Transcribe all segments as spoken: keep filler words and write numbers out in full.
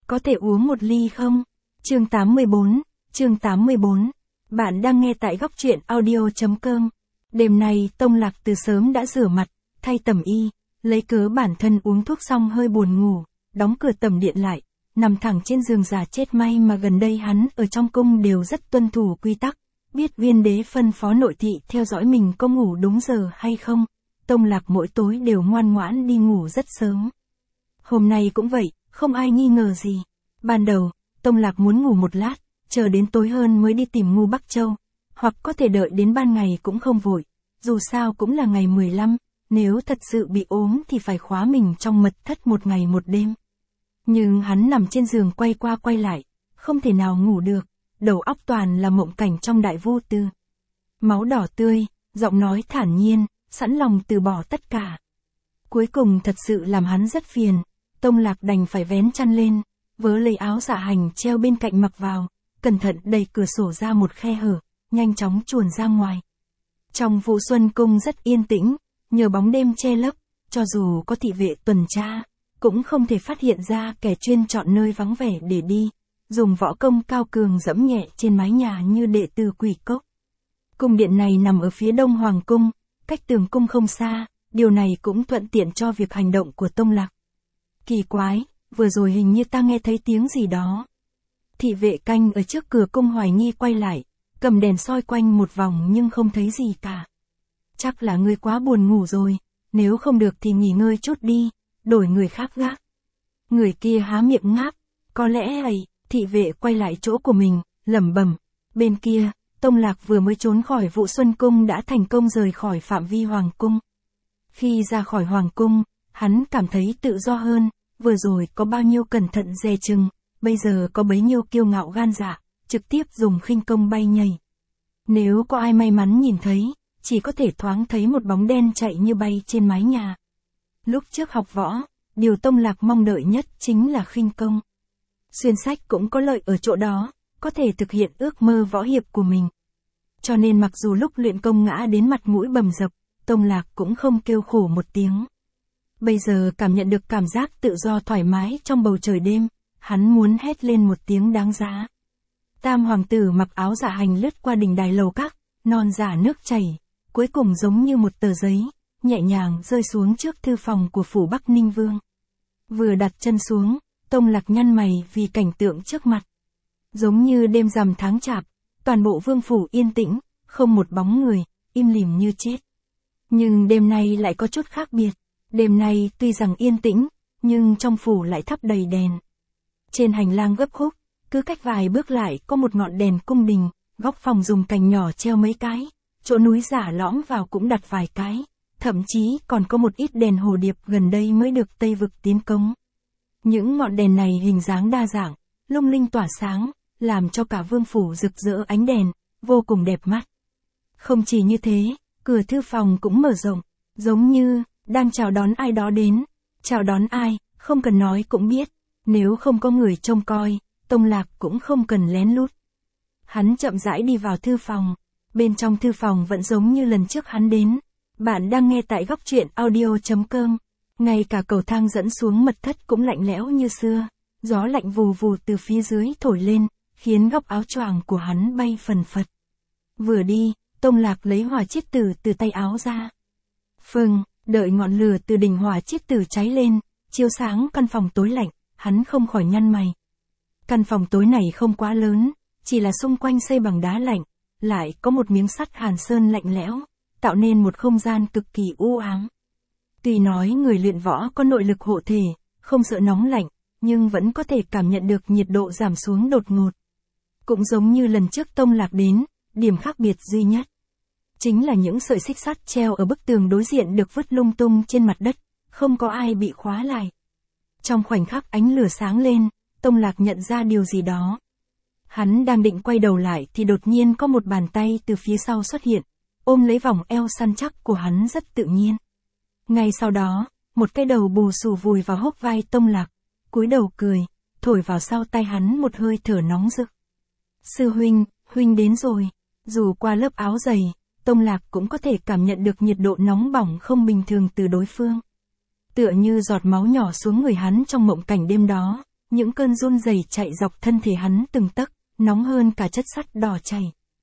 Có thể uống một ly không? Chương tám mươi bốn, chương tám mươi bốn. Bạn đang nghe tại góc truyện audio chấm com. Đêm nay Tông Lạc từ sớm đã rửa mặt, thay tẩm y, lấy cớ bản thân uống thuốc xong hơi buồn ngủ, đóng cửa tẩm điện lại, nằm thẳng trên giường già chết may mà gần đây hắn ở trong cung đều rất tuân thủ quy tắc, biết viên đế phân phó nội thị theo dõi mình có ngủ đúng giờ hay không. Tông Lạc mỗi tối đều ngoan ngoãn đi ngủ rất sớm. Hôm nay cũng vậy, không ai nghi ngờ gì. Ban đầu, Tông Lạc muốn ngủ một lát, chờ đến tối hơn mới đi tìm Ngu Bắc Châu, hoặc có thể đợi đến ban ngày cũng không vội, dù sao cũng là ngày mười lăm, nếu thật sự bị ốm thì phải khóa mình trong mật thất một ngày một đêm. Nhưng hắn nằm trên giường quay qua quay lại, không thể nào ngủ được, đầu óc toàn là mộng cảnh trong đại vô tư. Máu đỏ tươi, giọng nói thản nhiên, sẵn lòng từ bỏ tất cả. Cuối cùng thật sự làm hắn rất phiền, Tông Lạc đành phải vén chăn lên, vớ lấy áo dạ hành treo bên cạnh mặc vào, cẩn thận đẩy cửa sổ ra một khe hở, nhanh chóng chuồn ra ngoài. Trong Vụ Xuân Cung rất yên tĩnh, nhờ bóng đêm che lấp, cho dù có thị vệ tuần tra, cũng không thể phát hiện ra kẻ chuyên chọn nơi vắng vẻ để đi, dùng võ công cao cường dẫm nhẹ trên mái nhà như đệ tử quỷ cốc. Cung điện này nằm ở phía đông Hoàng Cung, cách tường cung không xa, điều này cũng thuận tiện cho việc hành động của Tông Lạc. Kỳ quái, vừa rồi hình như ta nghe thấy tiếng gì đó. Thị vệ canh ở trước cửa cung hoài nghi quay lại, cầm đèn soi quanh một vòng nhưng không thấy gì cả. Chắc là ngươi quá buồn ngủ rồi, nếu không được thì nghỉ ngơi chút đi, đổi người khác gác. Người kia há miệng ngáp, có lẽ ấy, thị vệ quay lại chỗ của mình, lẩm bẩm. Bên kia, Tông Lạc vừa mới trốn khỏi Vụ Xuân Cung đã thành công rời khỏi phạm vi Hoàng Cung. Khi ra khỏi Hoàng Cung, hắn cảm thấy tự do hơn, vừa rồi có bao nhiêu cẩn thận dè chừng, bây giờ có bấy nhiêu kiêu ngạo gan dạ, trực tiếp dùng khinh công bay nhảy. Nếu có ai may mắn nhìn thấy, chỉ có thể thoáng thấy một bóng đen chạy như bay trên mái nhà. Lúc trước học võ, điều Tông Lạc mong đợi nhất chính là khinh công. Xuyên sách cũng có lợi ở chỗ đó, có thể thực hiện ước mơ võ hiệp của mình. Cho nên mặc dù lúc luyện công ngã đến mặt mũi bầm dập, Tông Lạc cũng không kêu khổ một tiếng. Bây giờ cảm nhận được cảm giác tự do thoải mái trong bầu trời đêm, hắn muốn hét lên một tiếng đáng giá. Tam hoàng tử mặc áo dạ hành lướt qua đỉnh đài lầu các, non giả nước chảy, cuối cùng giống như một tờ giấy, nhẹ nhàng rơi xuống trước thư phòng của phủ Bắc Ninh Vương. Vừa đặt chân xuống, Tông Lạc nhăn mày vì cảnh tượng trước mặt. Giống như đêm rằm tháng chạp, toàn bộ vương phủ yên tĩnh, không một bóng người, im lìm như chết. Nhưng đêm nay lại có chút khác biệt. Đêm nay tuy rằng yên tĩnh, nhưng trong phủ lại thắp đầy đèn. Trên hành lang gấp khúc, cứ cách vài bước lại có một ngọn đèn cung đình, góc phòng dùng cành nhỏ treo mấy cái, chỗ núi giả lõm vào cũng đặt vài cái, thậm chí còn có một ít đèn hồ điệp gần đây mới được Tây Vực tiến cống. Những ngọn đèn này hình dáng đa dạng, lung linh tỏa sáng, làm cho cả vương phủ rực rỡ ánh đèn, vô cùng đẹp mắt. Không chỉ như thế, cửa thư phòng cũng mở rộng, giống như đang chào đón ai đó đến. Chào đón ai, không cần nói cũng biết, nếu không có người trông coi, Tông Lạc cũng không cần lén lút. Hắn chậm rãi đi vào thư phòng, bên trong thư phòng vẫn giống như lần trước hắn đến. Bạn đang nghe tại góc truyện audio chấm com, ngay cả cầu thang dẫn xuống mật thất cũng lạnh lẽo như xưa, gió lạnh vù vù từ phía dưới thổi lên, khiến góc áo choàng của hắn bay phần phật. Vừa đi, Tông Lạc lấy hỏa chiết tử từ tay áo ra. Phừng, đợi ngọn lửa từ đỉnh hỏa chiết tử cháy lên, chiếu sáng căn phòng tối lạnh, hắn không khỏi nhăn mày. Căn phòng tối này không quá lớn, chỉ là xung quanh xây bằng đá lạnh, lại có một miếng sắt hàn sơn lạnh lẽo, tạo nên một không gian cực kỳ u ám. Tuy nói người luyện võ có nội lực hộ thể, không sợ nóng lạnh, nhưng vẫn có thể cảm nhận được nhiệt độ giảm xuống đột ngột. Cũng giống như lần trước Tông Lạc đến, điểm khác biệt duy nhất chính là những sợi xích sắt treo ở bức tường đối diện được vứt lung tung trên mặt đất, không có ai bị khóa lại. Trong khoảnh khắc ánh lửa sáng lên, Tông Lạc nhận ra điều gì đó. Hắn đang định quay đầu lại thì đột nhiên có một bàn tay từ phía sau xuất hiện, ôm lấy vòng eo săn chắc của hắn rất tự nhiên. Ngay sau đó, một cái đầu bù xù vùi vào hốc vai Tông Lạc, cúi đầu cười, thổi vào sau tay hắn một hơi thở nóng rực. Sư huynh, huynh đến rồi. Dù qua lớp áo dày, Tông Lạc cũng có thể cảm nhận được nhiệt độ nóng bỏng không bình thường từ đối phương. Tựa như giọt máu nhỏ xuống người hắn trong mộng cảnh đêm đó, những cơn run rẩy chạy dọc thân thể hắn từng tấc, nóng hơn cả chất sắt đỏ chảy.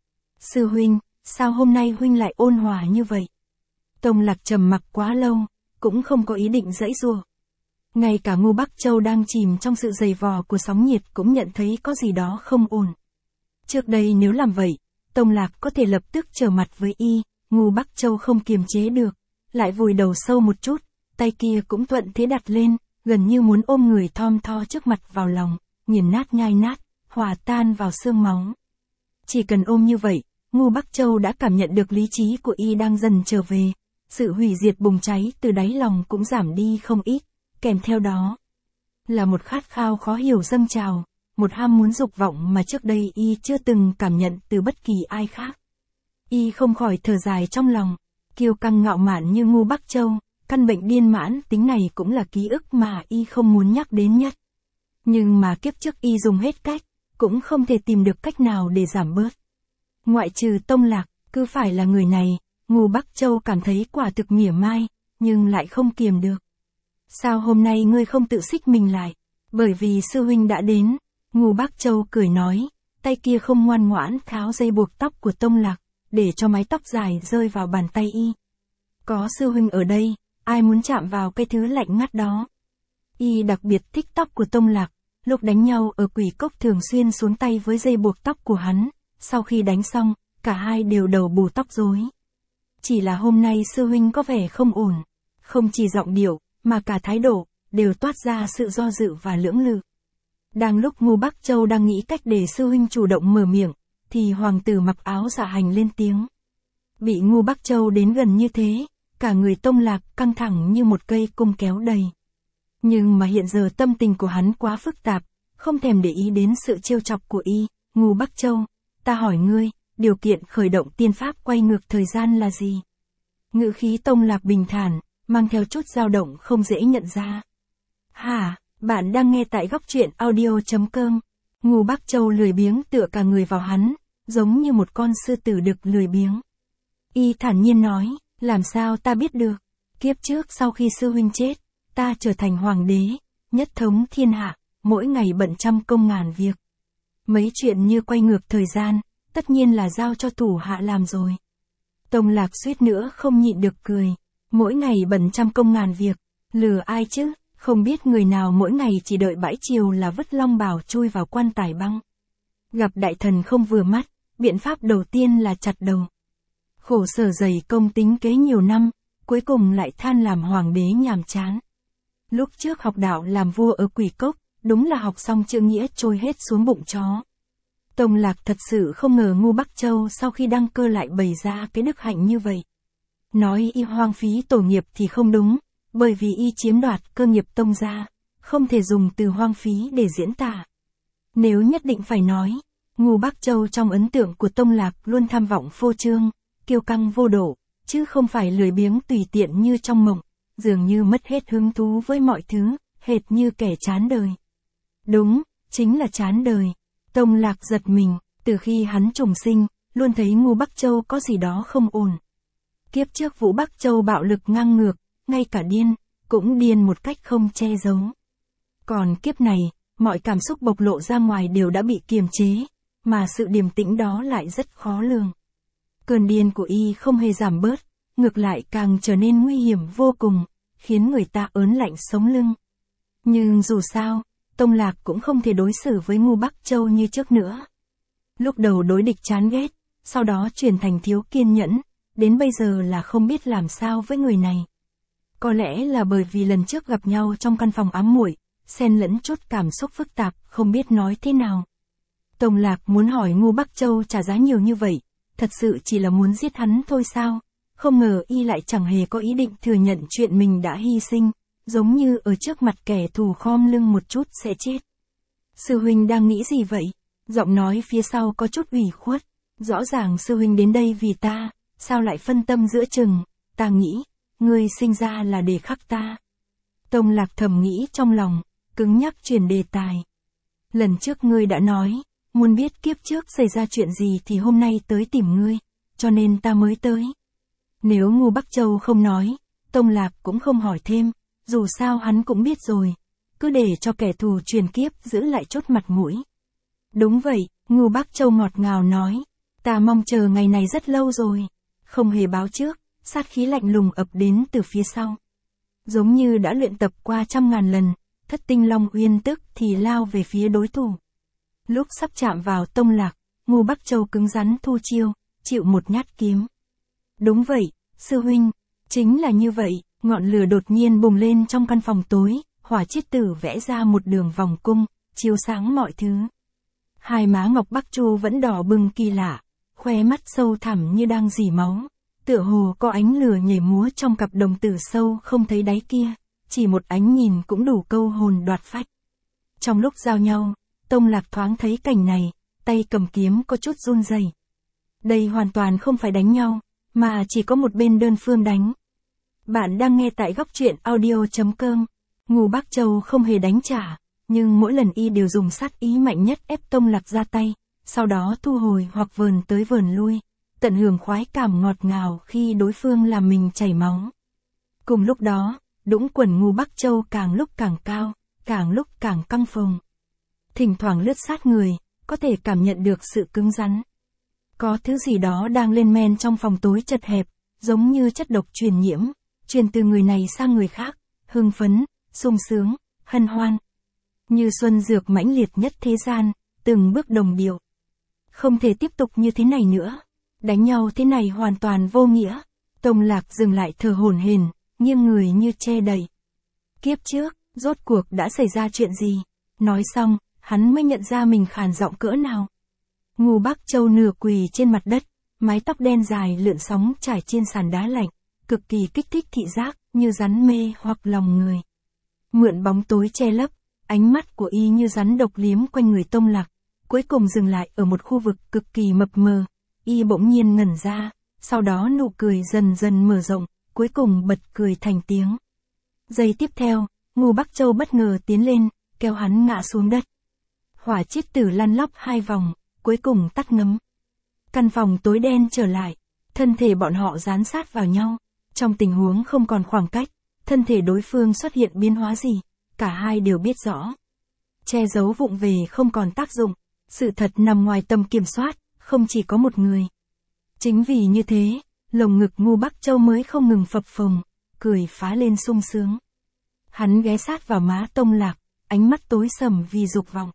Sư huynh, sao hôm nay huynh lại ôn hòa như vậy? Tông Lạc trầm mặc quá lâu, cũng không có ý định giãy giụa. Ngay cả Ngô Bắc Châu đang chìm trong sự giày vò của sóng nhiệt cũng nhận thấy có gì đó không ổn. Trước đây nếu làm vậy, Tông Lạc có thể lập tức trở mặt với y, Ngô Bắc Châu không kiềm chế được, lại vùi đầu sâu một chút, tay kia cũng thuận thế đặt lên, gần như muốn ôm người thom tho trước mặt vào lòng, nghiền nát nhai nát, hòa tan vào xương máu. Chỉ cần ôm như vậy, Ngô Bắc Châu đã cảm nhận được lý trí của y đang dần trở về, sự hủy diệt bùng cháy từ đáy lòng cũng giảm đi không ít, kèm theo đó là một khát khao khó hiểu dâng trào, một ham muốn dục vọng mà trước đây y chưa từng cảm nhận từ bất kỳ ai khác. Y không khỏi thở dài trong lòng, kiêu căng ngạo mạn như Ngô Bắc Châu, căn bệnh điên mãn tính này cũng là ký ức mà y không muốn nhắc đến nhất. Nhưng mà kiếp trước y dùng hết cách, cũng không thể tìm được cách nào để giảm bớt. Ngoại trừ Tông Lạc, cứ phải là người này, Ngô Bắc Châu cảm thấy quả thực mỉa mai, nhưng lại không kiềm được. Sao hôm nay ngươi không tự xích mình lại? Bởi vì sư huynh đã đến. Ngô Bắc Châu cười nói, tay kia không ngoan ngoãn tháo dây buộc tóc của Tông Lạc, để cho mái tóc dài rơi vào bàn tay y. Có sư huynh ở đây, ai muốn chạm vào cái thứ lạnh ngắt đó? Y đặc biệt thích tóc của Tông Lạc, lúc đánh nhau ở Quỷ Cốc thường xuyên xuống tay với dây buộc tóc của hắn, sau khi đánh xong, cả hai đều đầu bù tóc rối. Chỉ là hôm nay sư huynh có vẻ không ổn, không chỉ giọng điệu, mà cả thái độ, đều toát ra sự do dự và lưỡng lự. Đang lúc Ngô Bắc Châu đang nghĩ cách để sư huynh chủ động mở miệng, thì hoàng tử mặc áo dạ hành lên tiếng. Bị Ngô Bắc Châu đến gần như thế, cả người Tông Lạc căng thẳng như một cây cung kéo đầy. Nhưng mà hiện giờ tâm tình của hắn quá phức tạp, không thèm để ý đến sự trêu chọc của y. Ngô Bắc Châu, ta hỏi ngươi, điều kiện khởi động tiên pháp quay ngược thời gian là gì? Ngữ khí Tông Lạc bình thản, mang theo chút dao động không dễ nhận ra. Hả, bạn đang nghe tại góc truyện audio chấm com. Ngô Bắc Châu lười biếng tựa cả người vào hắn, giống như một con sư tử đực lười biếng. Y thản nhiên nói, làm sao ta biết được? Kiếp trước sau khi sư huynh chết, ta trở thành hoàng đế, nhất thống thiên hạ, mỗi ngày bận trăm công ngàn việc. Mấy chuyện như quay ngược thời gian, tất nhiên là giao cho thủ hạ làm rồi. Tông Lạc suýt nữa không nhịn được cười, mỗi ngày bận trăm công ngàn việc, lừa ai chứ, không biết người nào mỗi ngày chỉ đợi bãi chiều là vứt long bào chui vào quan tài băng. Gặp đại thần không vừa mắt, biện pháp đầu tiên là chặt đầu. Khổ sở dày công tính kế nhiều năm, cuối cùng lại than làm hoàng đế nhàm chán. Lúc trước học đạo làm vua ở Quỷ Cốc, đúng là học xong chữ nghĩa trôi hết xuống bụng chó. Tông Lạc thật sự không ngờ Ngô Bắc Châu sau khi đăng cơ lại bày ra cái đức hạnh như vậy. Nói y hoang phí tổ nghiệp thì không đúng, bởi vì y chiếm đoạt cơ nghiệp Tông gia, không thể dùng từ hoang phí để diễn tả. Nếu nhất định phải nói, Ngô Bắc Châu trong ấn tượng của Tông Lạc luôn tham vọng phô trương, kiêu căng vô độ, chứ không phải lười biếng tùy tiện như trong mộng, dường như mất hết hứng thú với mọi thứ, hệt như kẻ chán đời. Đúng, chính là chán đời. Tông Lạc giật mình, từ khi hắn trùng sinh, luôn thấy Ngô Bắc Châu có gì đó không ổn. Kiếp trước Vũ Bắc Châu bạo lực ngang ngược, ngay cả điên, cũng điên một cách không che giấu. Còn kiếp này, mọi cảm xúc bộc lộ ra ngoài đều đã bị kiềm chế, mà sự điềm tĩnh đó lại rất khó lường. Cơn điên của y không hề giảm bớt, ngược lại càng trở nên nguy hiểm vô cùng, khiến người ta ớn lạnh sống lưng. Nhưng dù sao, Tông Lạc cũng không thể đối xử với Ngô Bắc Châu như trước nữa. Lúc đầu đối địch chán ghét, sau đó chuyển thành thiếu kiên nhẫn, đến bây giờ là không biết làm sao với người này. Có lẽ là bởi vì lần trước gặp nhau trong căn phòng ám muội, xen lẫn chút cảm xúc phức tạp, không biết nói thế nào. Tông Lạc muốn hỏi Ngô Bắc Châu trả giá nhiều như vậy, thật sự chỉ là muốn giết hắn thôi sao? Không ngờ y lại chẳng hề có ý định thừa nhận chuyện mình đã hy sinh, giống như ở trước mặt kẻ thù khom lưng một chút sẽ chết. Sư huynh đang nghĩ gì vậy? Giọng nói phía sau có chút ủy khuất. Rõ ràng sư huynh đến đây vì ta, sao lại phân tâm giữa chừng? Ta nghĩ, ngươi sinh ra là để khắc ta. Tông Lạc thầm nghĩ trong lòng, cứng nhắc chuyển đề tài. Lần trước ngươi đã nói, muốn biết kiếp trước xảy ra chuyện gì thì hôm nay tới tìm ngươi, cho nên ta mới tới. Nếu Ngô Bắc Châu không nói, Tông Lạc cũng không hỏi thêm, dù sao hắn cũng biết rồi. cứ để cho kẻ thù truyền kiếp giữ lại chốt mặt mũi. Đúng vậy, Ngưu Bác Châu ngọt ngào nói, ta mong chờ ngày này rất lâu rồi. Không hề báo trước, sát khí lạnh lùng ập đến từ phía sau. Giống như đã luyện tập qua trăm ngàn lần, Thất Tinh Long Uyên tức thì lao về phía đối thủ. Lúc sắp chạm vào Tông Lạc, Ngưu Bác Châu cứng rắn thu chiêu, chịu một nhát kiếm. Đúng vậy, sư huynh, chính là như vậy, ngọn lửa đột nhiên bùng lên trong căn phòng tối, Hỏa Chiết Tử vẽ ra một đường vòng cung, chiếu sáng mọi thứ. Hai má Ngọc Bắc Chu vẫn đỏ bừng kỳ lạ, khóe mắt sâu thẳm như đang rỉ máu, tựa hồ có ánh lửa nhảy múa trong cặp đồng tử sâu không thấy đáy kia, chỉ một ánh nhìn cũng đủ câu hồn đoạt phách. Trong lúc giao nhau, Tông Lạc thoáng thấy cảnh này, tay cầm kiếm có chút run rẩy. Đây hoàn toàn không phải đánh nhau, mà chỉ có một bên đơn phương đánh. Bạn đang nghe tại góc truyện audio chấm com. Ngưu Bác Châu không hề đánh trả, nhưng mỗi lần y đều dùng sát ý mạnh nhất ép Tông Lạc ra tay, sau đó thu hồi hoặc vờn tới vờn lui, tận hưởng khoái cảm ngọt ngào khi đối phương làm mình chảy máu. Cùng lúc đó, đũng quần Ngưu Bác Châu càng lúc càng cao, càng lúc càng căng phồng. Thỉnh thoảng lướt sát người, có thể cảm nhận được sự cứng rắn. Có thứ gì đó đang lên men trong phòng tối chật hẹp, giống như chất độc truyền nhiễm, truyền từ người này sang người khác, hưng phấn, sung sướng, hân hoan. Như xuân dược mãnh liệt nhất thế gian, từng bước đồng điệu. Không thể tiếp tục như thế này nữa. Đánh nhau thế này hoàn toàn vô nghĩa. Tông Lạc dừng lại thở hổn hển, nghiêng người như che đậy. Kiếp trước, rốt cuộc đã xảy ra chuyện gì? Nói xong, hắn mới nhận ra mình khàn giọng cỡ nào. Ngưu Bác Châu nửa quỳ trên mặt đất, mái tóc đen dài lượn sóng trải trên sàn đá lạnh, cực kỳ kích thích thị giác, như rắn mê hoặc lòng người. Mượn bóng tối che lấp, ánh mắt của y như rắn độc liếm quanh người Tông Lạc, cuối cùng dừng lại ở một khu vực cực kỳ mập mờ. Y bỗng nhiên ngẩn ra, sau đó nụ cười dần dần mở rộng, cuối cùng bật cười thành tiếng. Giây tiếp theo, Ngưu Bác Châu bất ngờ tiến lên, kéo hắn ngã xuống đất. Hỏa Chiết Tử lăn lóc hai vòng, cuối cùng tắt ngấm. Căn phòng tối đen trở lại, thân thể bọn họ dán sát vào nhau. Trong tình huống không còn khoảng cách, thân thể đối phương xuất hiện biến hóa gì, cả hai đều biết rõ. Che giấu vụng về không còn tác dụng, sự thật nằm ngoài tầm kiểm soát, không chỉ có một người. Chính vì như thế, lồng ngực Ngưu Bác Châu mới không ngừng phập phồng, cười phá lên sung sướng. Hắn ghé sát vào má Tông Lạc, ánh mắt tối sầm vì dục vọng.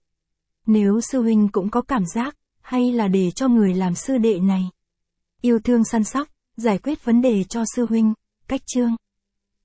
Nếu sư huynh cũng có cảm giác, hay là để cho người làm sư đệ này. Yêu thương săn sóc, giải quyết vấn đề cho sư huynh, cách chương.